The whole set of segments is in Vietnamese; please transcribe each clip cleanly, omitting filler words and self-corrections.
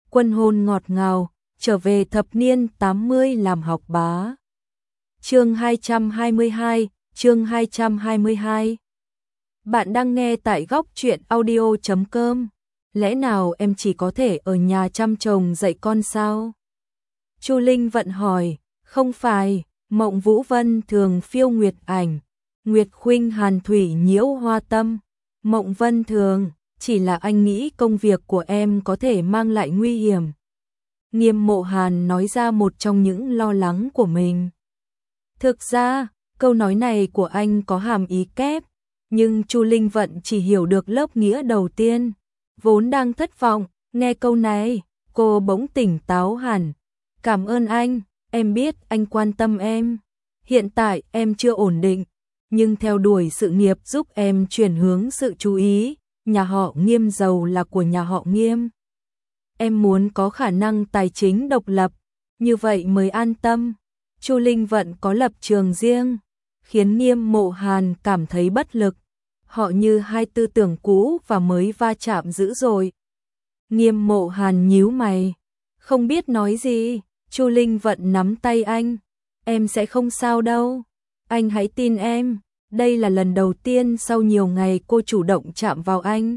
Quân hôn ngọt ngào, trở về thập niên 80 làm học bá. Chương 222. Bạn đang nghe tại góc truyện audio.com. Lẽ nào em chỉ có thể ở nhà chăm chồng dạy con sao? Chu Linh Vận hỏi. Không phải, Mộng Vũ Vân thường phiêu nguyệt ảnh, Nguyệt khuynh hàn thủy nhiễu hoa tâm. Mộng Vân thường, chỉ là anh nghĩ công việc của em có thể mang lại nguy hiểm. Nghiêm Mộ Hàn nói ra một trong những lo lắng của mình. Thực ra, câu nói này của anh có hàm ý kép, nhưng Chu Linh Vận chỉ hiểu được lớp nghĩa đầu tiên. Vốn đang thất vọng, nghe câu này, cô bỗng tỉnh táo hẳn. Cảm ơn anh, em biết anh quan tâm em. Hiện tại em chưa ổn định, nhưng theo đuổi sự nghiệp giúp em chuyển hướng sự chú ý. Nhà họ Nghiêm giàu là của nhà họ Nghiêm. Em muốn có khả năng tài chính độc lập, như vậy mới an tâm. Chu Linh Vận có lập trường riêng, khiến Nghiêm Mộ Hàn cảm thấy bất lực. Họ như hai tư tưởng cũ và mới va chạm dữ dội. Nghiêm Mộ Hàn nhíu mày, không biết nói gì. Chu Linh Vận nắm tay anh. Em sẽ không sao đâu. Anh hãy tin em. Đây là lần đầu tiên sau nhiều ngày cô chủ động chạm vào anh.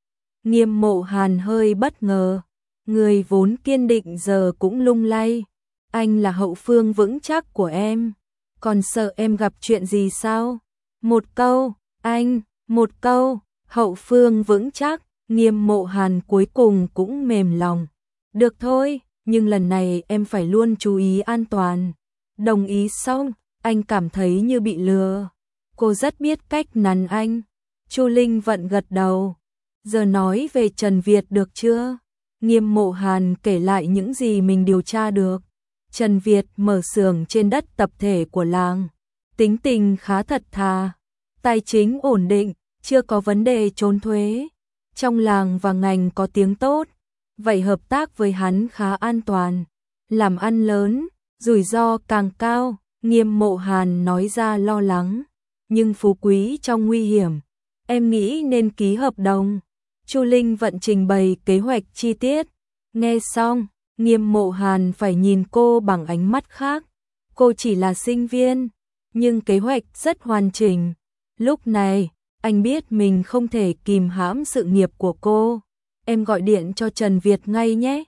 Nghiêm Mộ Hàn hơi bất ngờ. Người vốn kiên định giờ cũng lung lay. Anh là hậu phương vững chắc của em. Còn sợ em gặp chuyện gì sao? Một câu, anh, một câu, hậu phương vững chắc. Nghiêm Mộ Hàn cuối cùng cũng mềm lòng. Được thôi, nhưng lần này em phải luôn chú ý an toàn. Đồng ý xong, anh cảm thấy như bị lừa. Cô rất biết cách nắn anh. Chu Linh Vận gật đầu. Giờ nói về Trần Việt được chưa? Nghiêm Mộ Hàn kể lại những gì mình điều tra được. Trần Việt mở xưởng trên đất tập thể của làng. Tính tình khá thật thà. Tài chính ổn định, chưa có vấn đề trốn thuế. Trong làng và ngành có tiếng tốt. Vậy hợp tác với hắn khá an toàn. Làm ăn lớn, rủi ro càng cao. Nghiêm Mộ Hàn nói ra lo lắng. Nhưng phú quý trong nguy hiểm. Em nghĩ nên ký hợp đồng. Chu Linh Vận trình bày kế hoạch chi tiết. Nghe xong, Nghiêm Mộ Hàn phải nhìn cô bằng ánh mắt khác. Cô chỉ là sinh viên, nhưng kế hoạch rất hoàn chỉnh. Lúc này, anh biết mình không thể kìm hãm sự nghiệp của cô. Em gọi điện cho Trần Việt ngay nhé.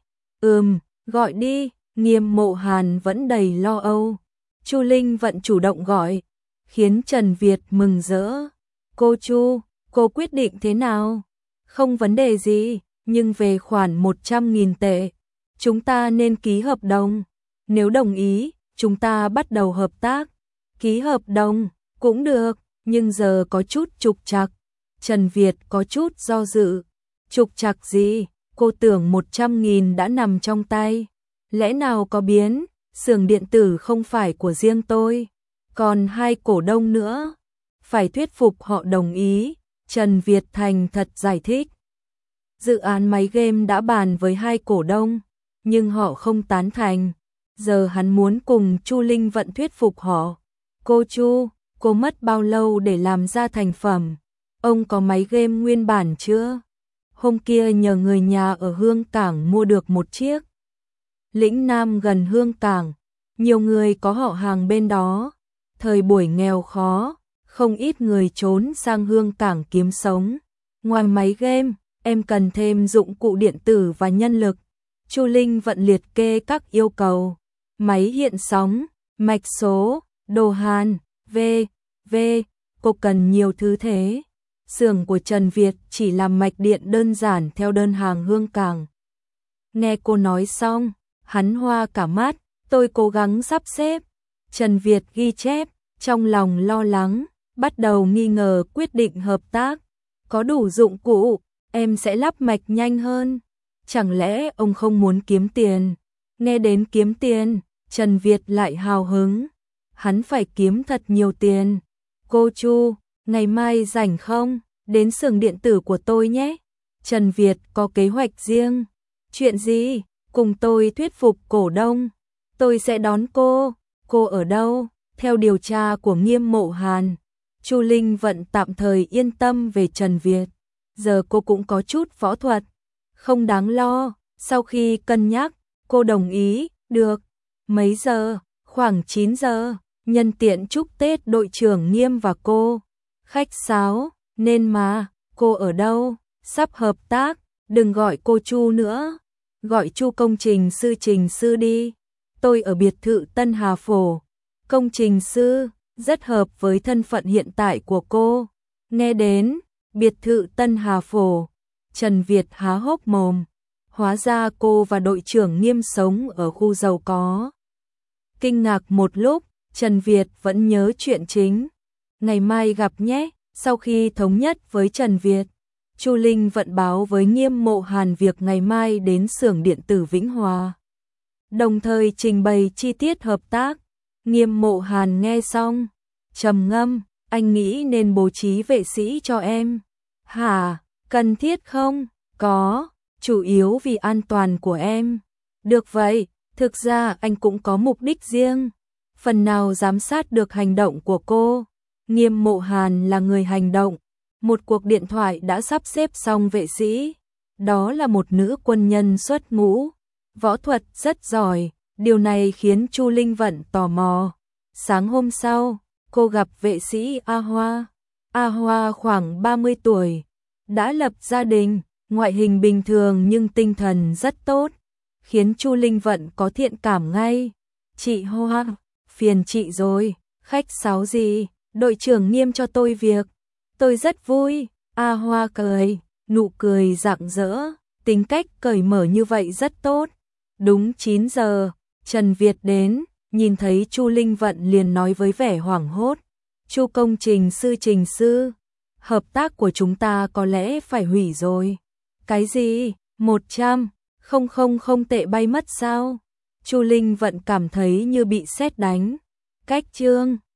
Gọi đi. Nghiêm Mộ Hàn vẫn đầy lo âu. Chu Linh Vận chủ động gọi, khiến Trần Việt mừng rỡ. Cô Chu, cô quyết định thế nào? Không vấn đề gì, nhưng về khoản 100.000 tệ, chúng ta nên ký hợp đồng. Nếu đồng ý, chúng ta bắt đầu hợp tác. Ký hợp đồng, cũng được, nhưng giờ có chút trục trặc. Trần Việt có chút do dự. Trục trặc gì? Cô tưởng 100.000 đã nằm trong tay. Lẽ nào có biến? Xưởng điện tử không phải của riêng tôi, còn hai cổ đông nữa. Phải thuyết phục họ đồng ý. Trần Việt thành thật giải thích. Dự án máy game đã bàn với hai cổ đông, nhưng họ không tán thành. Giờ hắn muốn cùng Chu Linh Vận thuyết phục họ. Cô Chu, cô mất bao lâu để làm ra thành phẩm? Ông có máy game nguyên bản chưa? Hôm kia nhờ người nhà ở Hương Cảng mua được một chiếc. Lĩnh Nam gần Hương Cảng, nhiều người có họ hàng bên đó. Thời buổi nghèo khó, không ít người trốn sang Hương Cảng kiếm sống. Ngoài máy game, em cần thêm dụng cụ điện tử và nhân lực. Chu Linh Vận liệt kê các yêu cầu. Máy hiện sóng, mạch số, đồ hàn, v. Cô cần nhiều thứ thế. Xưởng của Trần Việt chỉ làm mạch điện đơn giản theo đơn hàng Hương Cảng. Nghe cô nói xong, hắn hoa cả mắt. Tôi cố gắng sắp xếp. Trần Việt ghi chép, trong lòng lo lắng, bắt đầu nghi ngờ quyết định hợp tác. Có đủ dụng cụ, em sẽ lắp mạch nhanh hơn. Chẳng lẽ ông không muốn kiếm tiền? Nghe đến kiếm tiền, Trần Việt lại hào hứng. Hắn phải kiếm thật nhiều tiền. Cô Chu, ngày mai rảnh không? Đến xưởng điện tử của tôi nhé. Trần Việt có kế hoạch riêng. Chuyện gì? Cùng tôi thuyết phục cổ đông. Tôi sẽ đón cô. Cô ở đâu? Theo điều tra của Nghiêm Mộ Hàn, Chu Linh Vận tạm thời yên tâm về Trần Việt. Giờ cô cũng có chút võ thuật. Không đáng lo, Sau khi cân nhắc, cô đồng ý, được. Mấy giờ? Khoảng 9 giờ. Nhân tiện chúc Tết đội trưởng Nghiêm và cô. Khách sáo, nên mà, cô ở đâu? Sắp hợp tác, đừng gọi cô Chu nữa. Gọi Chu công trình sư Trình sư đi. Tôi ở biệt thự Tân Hà Phổ. Công trình sư, rất hợp với thân phận hiện tại của cô. Nghe đến, biệt thự Tân Hà Phổ. Trần Việt há hốc mồm. Hóa ra cô và đội trưởng Nghiêm sống ở khu giàu có. Kinh ngạc một lúc, Trần Việt vẫn nhớ chuyện chính. Ngày mai gặp nhé. Sau khi thống nhất với Trần Việt, Chu Linh vận báo với Nghiêm Mộ Hàn việc ngày mai đến xưởng điện tử Vĩnh Hòa. Đồng thời trình bày chi tiết hợp tác. Nghiêm Mộ Hàn nghe xong, trầm ngâm, anh nghĩ nên bố trí vệ sĩ cho em. Hả, cần thiết không? Có, chủ yếu vì an toàn của em. Được vậy, thực ra anh cũng có mục đích riêng. Phần nào giám sát được hành động của cô. Nghiêm Mộ Hàn là người hành động. Một cuộc điện thoại đã sắp xếp xong vệ sĩ. Đó là một nữ quân nhân xuất ngũ. Võ thuật rất giỏi. Điều này khiến Chu Linh Vận tò mò. Sáng hôm sau, cô gặp vệ sĩ A Hoa. A Hoa khoảng 30 tuổi. Đã lập gia đình. Ngoại hình bình thường nhưng tinh thần rất tốt. Khiến Chu Linh Vận có thiện cảm ngay. Chị Hoa, phiền chị rồi. Khách sáo gì? Đội trưởng Nghiêm cho tôi việc. Tôi rất vui. A Hoa cười, nụ cười rạng rỡ, tính cách cởi mở như vậy rất tốt. Đúng 9 giờ, Trần Việt đến, nhìn thấy Chu Linh Vận liền nói với vẻ hoảng hốt. Chu công trình sư Trình sư, hợp tác của chúng ta có lẽ phải hủy rồi. Cái gì? 100, không tệ bay mất sao? Chu Linh Vận cảm thấy như bị sét đánh. Cách chương